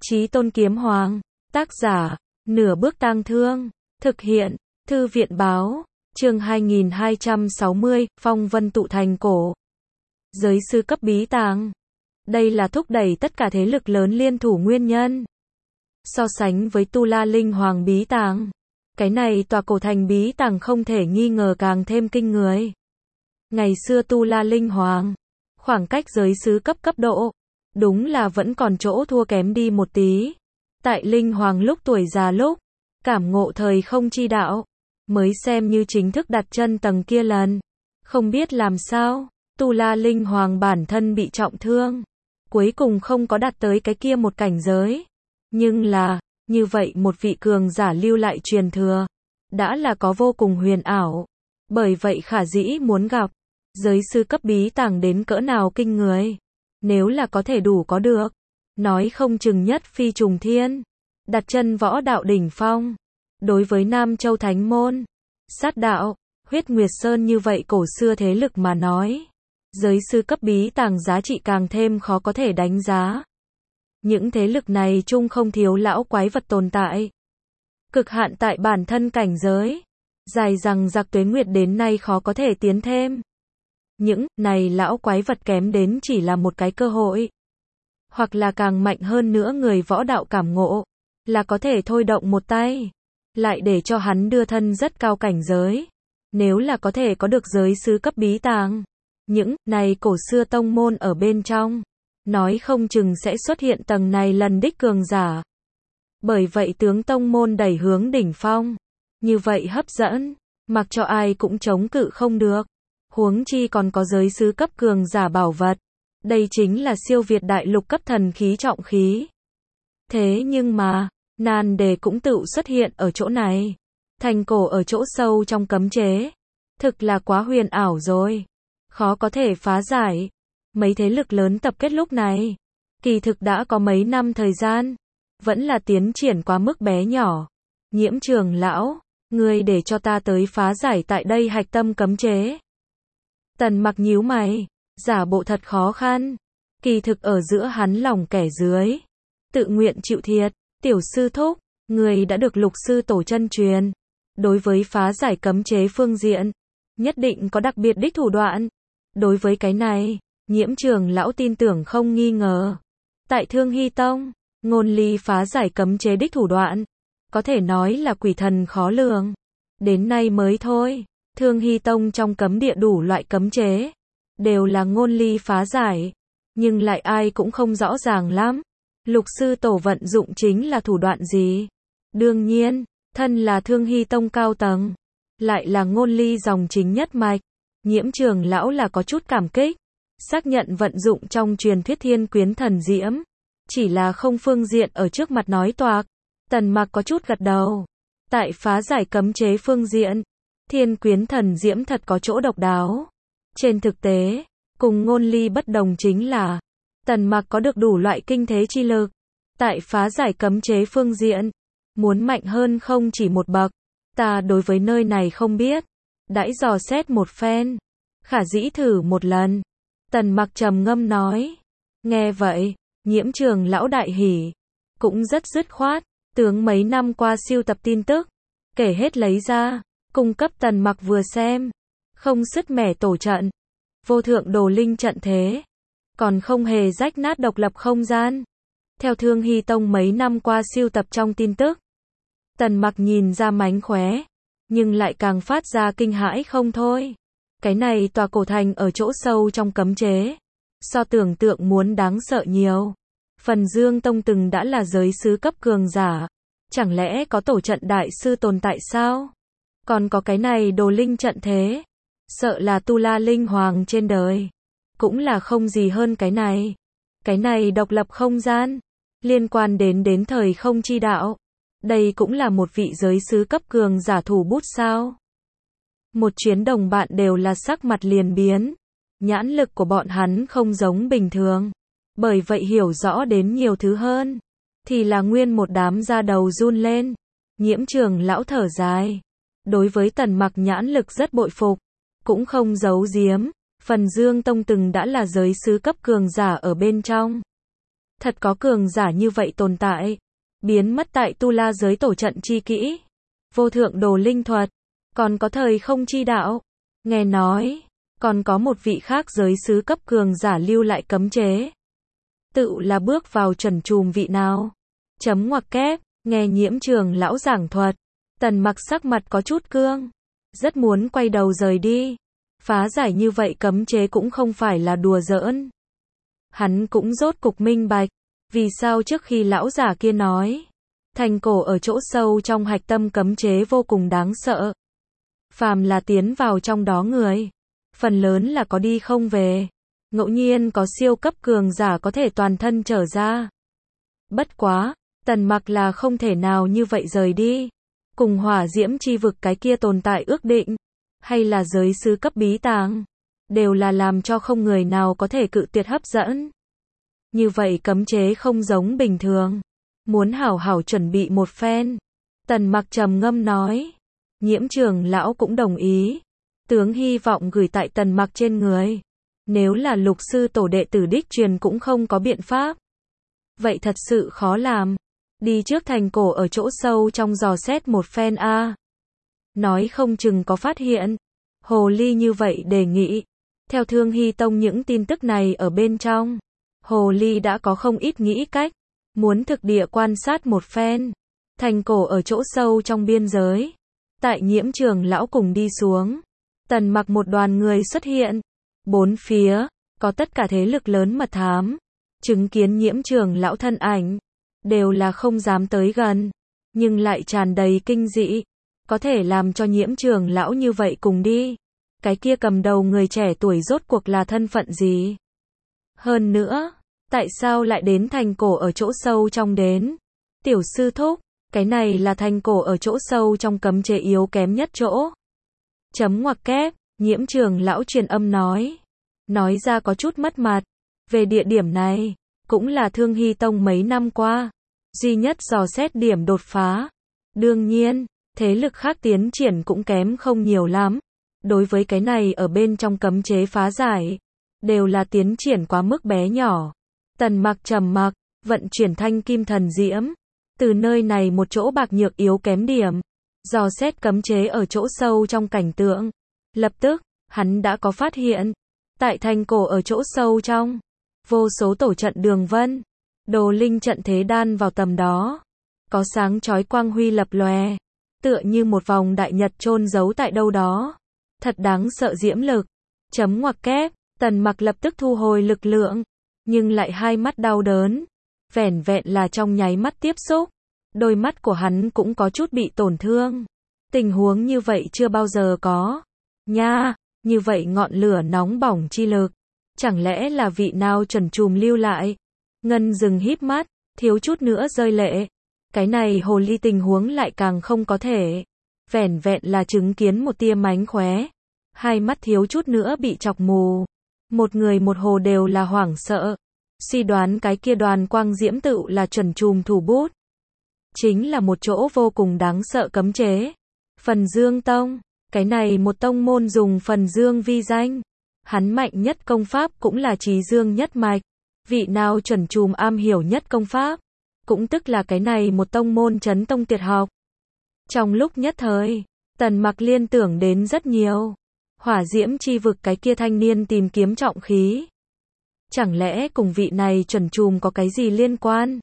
Chí Tôn Kiếm Hoàng. Tác giả, Nửa Bước Tang Thương. Thực hiện, Thư viện báo. Chương 2260, Phong Vân tụ thành cổ. Giới sư cấp bí tàng. Đây là thúc đẩy tất cả thế lực lớn liên thủ nguyên nhân. So sánh với Tu La Linh Hoàng bí tàng, cái này tòa cổ thành bí tàng không thể nghi ngờ càng thêm kinh người. Ngày xưa Tu La Linh Hoàng, khoảng cách giới sứ cấp độ, đúng là vẫn còn chỗ thua kém đi một tí. Tại Linh Hoàng lúc tuổi già lúc, cảm ngộ thời không chi đạo, mới xem như chính thức đặt chân tầng kia lần. Không biết làm sao, Tu La Linh Hoàng bản thân bị trọng thương, cuối cùng không có đạt tới cái kia một cảnh giới. Nhưng là, như vậy một vị cường giả lưu lại truyền thừa, đã là có vô cùng huyền ảo. Bởi vậy khả dĩ muốn gặp, giới sư cấp bí tàng đến cỡ nào kinh người. Nếu là có thể đủ có được, nói không chừng nhất phi trùng thiên, đặt chân võ đạo đỉnh phong. Đối với Nam Châu Thánh Môn, Sát Đạo, Huyết Nguyệt Sơn như vậy cổ xưa thế lực mà nói, giới sư cấp bí tàng giá trị càng thêm khó có thể đánh giá. Những thế lực này chung không thiếu lão quái vật tồn tại. Cực hạn tại bản thân cảnh giới, dài rằng giặc tuế nguyệt đến nay khó có thể tiến thêm. Những này lão quái vật kém đến chỉ là một cái cơ hội. Hoặc là càng mạnh hơn nữa người võ đạo cảm ngộ, là có thể thôi động một tay, lại để cho hắn đưa thân rất cao cảnh giới. Nếu là có thể có được giới sứ cấp bí tàng, những này cổ xưa tông môn ở bên trong, nói không chừng sẽ xuất hiện tầng này lần đích cường giả. Bởi vậy tướng tông môn đẩy hướng đỉnh phong, như vậy hấp dẫn, mặc cho ai cũng chống cự không được. Huống chi còn có giới sứ cấp cường giả bảo vật. Đây chính là siêu việt đại lục cấp thần khí trọng khí. Thế nhưng mà, nan đề cũng tự xuất hiện ở chỗ này. Thành cổ ở chỗ sâu trong cấm chế. Thực là quá huyền ảo rồi. Khó có thể phá giải. Mấy thế lực lớn tập kết lúc này, kỳ thực đã có mấy năm thời gian, vẫn là tiến triển quá mức bé nhỏ. Nhiễm Trường lão, ngươi để cho ta tới phá giải tại đây hạch tâm cấm chế. Tần Mặc nhíu mày, giả bộ thật khó khăn. Kỳ thực ở giữa hắn lòng kẻ dưới, tự nguyện chịu thiệt. Tiểu sư thúc, người đã được lục sư tổ chân truyền. Đối với phá giải cấm chế phương diện, nhất định có đặc biệt đích thủ đoạn. Đối với cái này, Nhiễm Trường lão tin tưởng không nghi ngờ. Tại Thương Hy Tông, Ngôn Ly phá giải cấm chế đích thủ đoạn, có thể nói là quỷ thần khó lường. Đến nay mới thôi, Thương Hy Tông trong cấm địa đủ loại cấm chế, đều là Ngôn Ly phá giải. Nhưng lại ai cũng không rõ ràng lắm. Lục sư tổ vận dụng chính là thủ đoạn gì? Đương nhiên, thân là Thương Hy Tông cao tầng, lại là Ngôn Ly dòng chính nhất mạch. Nhiễm Trường lão là có chút cảm kích, xác nhận vận dụng trong truyền thuyết Thiên Quyến Thần Diễm, chỉ là không phương diện ở trước mặt nói toạc. Tần Mặc có chút gật đầu. Tại phá giải cấm chế phương diện, Thiên Quyến Thần Diễm thật có chỗ độc đáo. Trên thực tế, cùng Ngôn Ly bất đồng chính là, Tần Mặc có được đủ loại kinh thế chi lực. Tại phá giải cấm chế phương diện, muốn mạnh hơn không chỉ một bậc. Ta đối với nơi này không biết, đãi dò xét một phen, khả dĩ thử một lần. Tần Mặc trầm ngâm nói. Nghe vậy, Nhiễm Trường lão đại hỉ, cũng rất dứt khoát. Tướng mấy năm qua siêu tập tin tức, kể hết lấy ra, cung cấp Tần Mặc vừa xem. Không sứt mẻ tổ trận, vô thượng đồ linh trận thế, còn không hề rách nát độc lập không gian. Theo Thương Hy Tông mấy năm qua siêu tập trong tin tức, Tần Mặc nhìn ra mánh khóe, nhưng lại càng phát ra kinh hãi không thôi. Cái này tòa cổ thành ở chỗ sâu trong cấm chế, so tưởng tượng muốn đáng sợ nhiều. Phần Dương Tông từng đã là giới sứ cấp cường giả, chẳng lẽ có tổ trận đại sư tồn tại sao? Còn có cái này đồ linh trận thế, sợ là Tu La Linh Hoàng trên đời, cũng là không gì hơn cái này. Cái này độc lập không gian, liên quan đến thời không chi đạo, đây cũng là một vị giới sứ cấp cường giả thủ bút sao? Một chuyến đồng bạn đều là sắc mặt liền biến, nhãn lực của bọn hắn không giống bình thường, bởi vậy hiểu rõ đến nhiều thứ hơn, thì là nguyên một đám da đầu run lên. Nhiễm Trường lão thở dài, đối với Tần Mặc nhãn lực rất bội phục, cũng không giấu giếm, Phần Dương Tông từng đã là giới sứ cấp cường giả ở bên trong. Thật có cường giả như vậy tồn tại. Biến mất tại Tu La giới tổ trận chi kỹ. Vô thượng đồ linh thuật. Còn có thời không chi đạo. Nghe nói, còn có một vị khác giới sứ cấp cường giả lưu lại cấm chế. Tự là bước vào chuẩn chùm vị nào? Chấm ngoặc kép, nghe Nhiễm Trường lão giảng thuật. Tần Mặc sắc mặt có chút cương. Rất muốn quay đầu rời đi. Phá giải như vậy cấm chế cũng không phải là đùa giỡn. Hắn cũng rốt cục minh bạch. Vì sao trước khi lão giả kia nói. Thành cổ ở chỗ sâu trong hạch tâm cấm chế vô cùng đáng sợ. Phàm là tiến vào trong đó người. Phần lớn là có đi không về. Ngẫu nhiên có siêu cấp cường giả có thể toàn thân trở ra. Bất quá, Tần Mặc là không thể nào như vậy rời đi. Cùng hỏa diễm chi vực cái kia tồn tại ước định. Hay là giới sứ cấp bí tàng. Đều là làm cho không người nào có thể cự tuyệt hấp dẫn. Như vậy cấm chế không giống bình thường. Muốn hảo hảo chuẩn bị một phen. Tần Mặc trầm ngâm nói. Nhiễm Trường lão cũng đồng ý. Tướng hy vọng gửi tại Tần Mặc trên người. Nếu là lục sư tổ đệ tử đích truyền cũng không có biện pháp. Vậy thật sự khó làm. Đi trước thành cổ ở chỗ sâu trong dò xét một phen a. Nói không chừng có phát hiện. Hồ ly như vậy đề nghị. Theo Thương Hy Tông những tin tức này ở bên trong. Hồ ly đã có không ít nghĩ cách. Muốn thực địa quan sát một phen. Thành cổ ở chỗ sâu trong biên giới. Tại Nhiễm Trường lão cùng đi xuống. Tần Mặc một đoàn người xuất hiện. Bốn phía, có tất cả thế lực lớn mật thám. Chứng kiến Nhiễm Trường lão thân ảnh. Đều là không dám tới gần. Nhưng lại tràn đầy kinh dị. Có thể làm cho Nhiễm Trường lão như vậy cùng đi. Cái kia cầm đầu người trẻ tuổi rốt cuộc là thân phận gì? Hơn nữa, tại sao lại đến thành cổ ở chỗ sâu trong đến? Tiểu sư thúc, cái này là thành cổ ở chỗ sâu trong cấm chế yếu kém nhất chỗ. Chấm ngoặc kép, Nhiễm Trường lão truyền âm nói. Nói ra có chút mất mặt. Về địa điểm này, cũng là Thương Hy Tông mấy năm qua. Duy nhất dò xét điểm đột phá. Đương nhiên, thế lực khác tiến triển cũng kém không nhiều lắm. Đối với cái này ở bên trong cấm chế phá giải. Đều là tiến triển quá mức bé nhỏ. Tần Mặc trầm mặc, vận chuyển thanh kim thần diễm. Từ nơi này một chỗ bạc nhược yếu kém điểm. Dò xét cấm chế ở chỗ sâu trong cảnh tượng. Lập tức, hắn đã có phát hiện. Tại thành cổ ở chỗ sâu trong. Vô số tổ trận đường vân. Đồ linh trận thế đan vào tầm đó. Có sáng chói quang huy lập lòe. Tựa như một vòng đại nhật chôn giấu tại đâu đó. Thật đáng sợ diễm lực. Chấm ngoặc kép, Tần Mặc lập tức thu hồi lực lượng. Nhưng lại hai mắt đau đớn. Vẻn vẹn là trong nháy mắt tiếp xúc. Đôi mắt của hắn cũng có chút bị tổn thương. Tình huống như vậy chưa bao giờ có. Nha, như vậy ngọn lửa nóng bỏng chi lực. Chẳng lẽ là vị nào chuẩn chùm lưu lại? Ngân dừng híp mắt, thiếu chút nữa rơi lệ. Cái này hồ ly tình huống lại càng không có thể. Vẻn vẹn là chứng kiến một tia mánh khóe. Hai mắt thiếu chút nữa bị chọc mù. Một người một hồ đều là hoảng sợ. Suy đoán cái kia đoàn quang diễm tự là chuẩn chùm thủ bút. Chính là một chỗ vô cùng đáng sợ cấm chế. Phần Dương Tông. Cái này một tông môn dùng Phần Dương vi danh. Hắn mạnh nhất công pháp cũng là Trí Dương nhất mạch. Vị nào chuẩn chùm am hiểu nhất công pháp. Cũng tức là cái này một tông môn chấn tông tuyệt học. Trong lúc nhất thời, Tần Mặc liên tưởng đến rất nhiều. Hỏa diễm chi vực cái kia thanh niên tìm kiếm trọng khí. Chẳng lẽ cùng vị này chuẩn chùm có cái gì liên quan?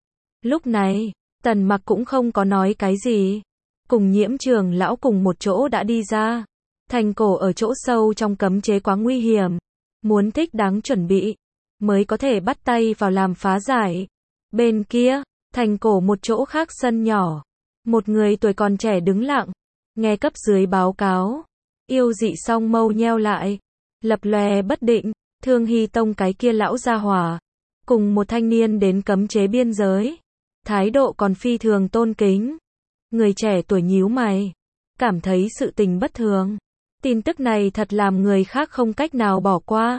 Lúc này, Tần Mặc cũng không có nói cái gì. Cùng Nhiễm Trường lão cùng một chỗ đã đi ra. Thành cổ ở chỗ sâu trong cấm chế quá nguy hiểm. Muốn thích đáng chuẩn bị. Mới có thể bắt tay vào làm phá giải. Bên kia, thành cổ một chỗ khác sân nhỏ. Một người tuổi còn trẻ đứng lặng. Nghe cấp dưới báo cáo. Yêu dị song mâu nheo lại. Lập lòe bất định. Thương Hy Tông cái kia lão gia hỏa. Cùng một thanh niên đến cấm chế biên giới. Thái độ còn phi thường tôn kính. Người trẻ tuổi nhíu mày. Cảm thấy sự tình bất thường. Tin tức này thật làm người khác không cách nào bỏ qua.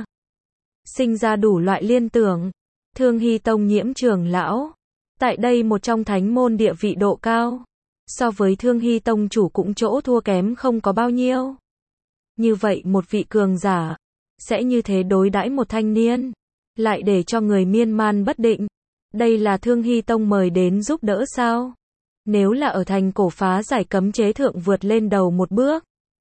Sinh ra đủ loại liên tưởng. Thương Hy Tông Nhiễm Trường lão. Tại đây một trong thánh môn địa vị độ cao. So với Thương Hy Tông chủ cũng chỗ thua kém không có bao nhiêu. Như vậy một vị cường giả. Sẽ như thế đối đãi một thanh niên. Lại để cho người miên man bất định. Đây là Thương Hy Tông mời đến giúp đỡ sao? Nếu là ở thành cổ phá giải cấm chế thượng vượt lên đầu một bước.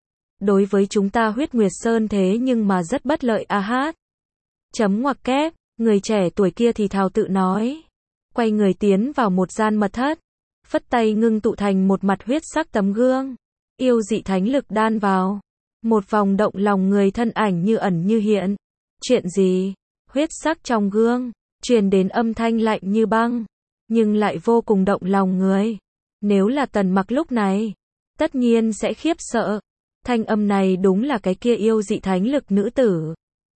Đối với chúng ta Huyết Nguyệt Sơn thế nhưng mà rất bất lợi a hát. Chấm ngoặc kép, người trẻ tuổi kia thì thào tự nói. Quay người tiến vào một gian mật thất. Phất tay ngưng tụ thành một mặt huyết sắc tấm gương. Yêu dị thánh lực đan vào. Một vòng động lòng người thân ảnh như ẩn như hiện. Chuyện gì? Huyết sắc trong gương, truyền đến âm thanh lạnh như băng, nhưng lại vô cùng động lòng người. Nếu là Tần Mặc lúc này, tất nhiên sẽ khiếp sợ. Thanh âm này đúng là cái kia yêu dị thánh lực nữ tử.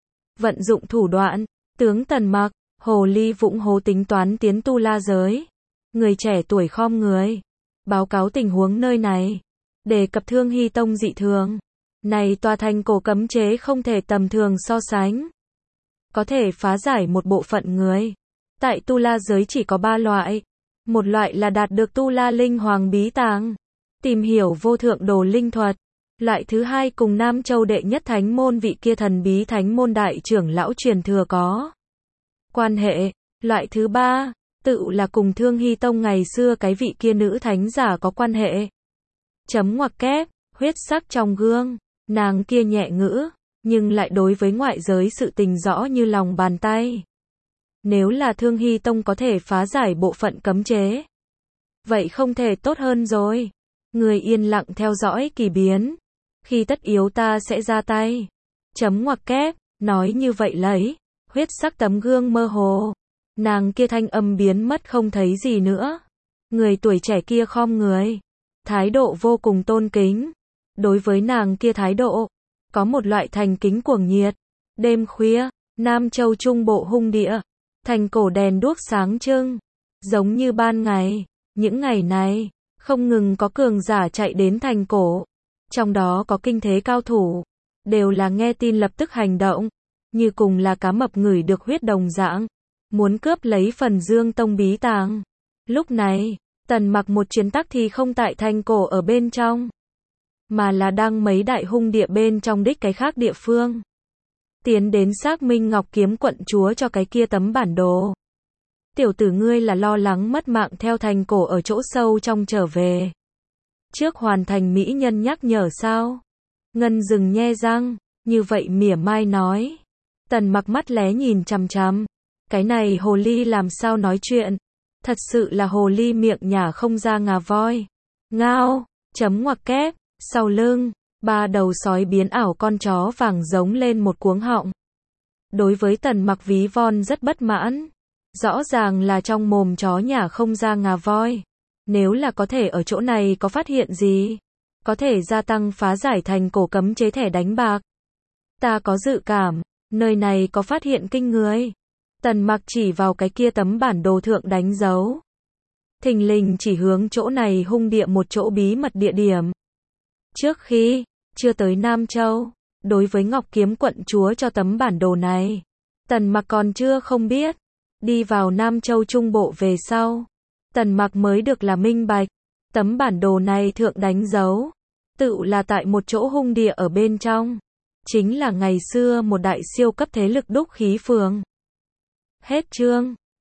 Vận dụng thủ đoạn, tướng Tần Mặc, hồ ly vũng hố tính toán tiến tu la giới. Người trẻ tuổi khom người, báo cáo tình huống nơi này, đề cập Thương Hy Tông dị thường. Này tòa thành cổ cấm chế không thể tầm thường so sánh. Có thể phá giải một bộ phận người. Tại tu la giới chỉ có 3 loại. Một loại là đạt được tu la linh hoàng bí tàng, tìm hiểu vô thượng đồ linh thuật. Loại thứ hai cùng Nam Châu đệ nhất thánh môn vị kia thần bí thánh môn đại trưởng lão truyền thừa có quan hệ. Loại thứ ba, tự là cùng Thương Hy Tông ngày xưa cái vị kia nữ thánh giả có quan hệ. Chấm ngoặc kép, huyết sắc trong gương, nàng kia nhẹ ngữ, nhưng lại đối với ngoại giới sự tình rõ như lòng bàn tay. Nếu là Thương Hy Tông có thể phá giải bộ phận cấm chế, vậy không thể tốt hơn rồi. Người yên lặng theo dõi kỳ biến, khi tất yếu ta sẽ ra tay. Chấm ngoặc kép, nói như vậy lấy, huyết sắc tấm gương mơ hồ. Nàng kia thanh âm biến mất không thấy gì nữa. Người tuổi trẻ kia khom người, thái độ vô cùng tôn kính. Đối với nàng kia thái độ, có một loại thành kính cuồng nhiệt. Đêm khuya, Nam Châu Trung Bộ hung địa, thành cổ đèn đuốc sáng trưng, giống như ban ngày. Những ngày này, không ngừng có cường giả chạy đến thành cổ. Trong đó có kinh thế cao thủ, đều là nghe tin lập tức hành động, như cùng là cá mập ngửi được huyết đồng dạng, muốn cướp lấy phần Dương Tông bí tàng. Lúc này, Tần Mặc một chuyến tắc thì không tại thành cổ ở bên trong, mà là đang mấy đại hung địa bên trong đích cái khác địa phương. Tiến đến xác minh Ngọc Kiếm quận chúa cho cái kia tấm bản đồ. Tiểu tử ngươi là lo lắng mất mạng theo thành cổ ở chỗ sâu trong trở về. Trước hoàn thành mỹ nhân nhắc nhở sao? Ngân dừng nhe răng, như vậy mỉa mai nói. Tần Mặc mắt lé nhìn chằm chằm. Cái này hồ ly làm sao nói chuyện? Thật sự là hồ ly miệng nhả không ra ngà voi. Ngao, chấm ngoặc kép, sau lưng, 3 đầu sói biến ảo con chó vàng giống lên một cuống họng. Đối với Tần Mặc ví von rất bất mãn. Rõ ràng là trong mồm chó nhả không ra ngà voi. Nếu là có thể ở chỗ này có phát hiện gì? Có thể gia tăng phá giải thành cổ cấm chế thẻ đánh bạc. Ta có dự cảm, nơi này có phát hiện kinh người. Tần Mặc chỉ vào cái kia tấm bản đồ thượng đánh dấu. Thình lình chỉ hướng chỗ này hung địa một chỗ bí mật địa điểm. Trước khi, chưa tới Nam Châu, đối với Ngọc Kiếm quận chúa cho tấm bản đồ này, Tần Mặc còn chưa không biết. Đi vào Nam Châu Trung Bộ về sau, Tần Mặc mới được là minh bạch. Tấm bản đồ này thượng đánh dấu, tự là tại một chỗ hung địa ở bên trong. Chính là ngày xưa một đại siêu cấp thế lực đúc khí phường. Hết chương.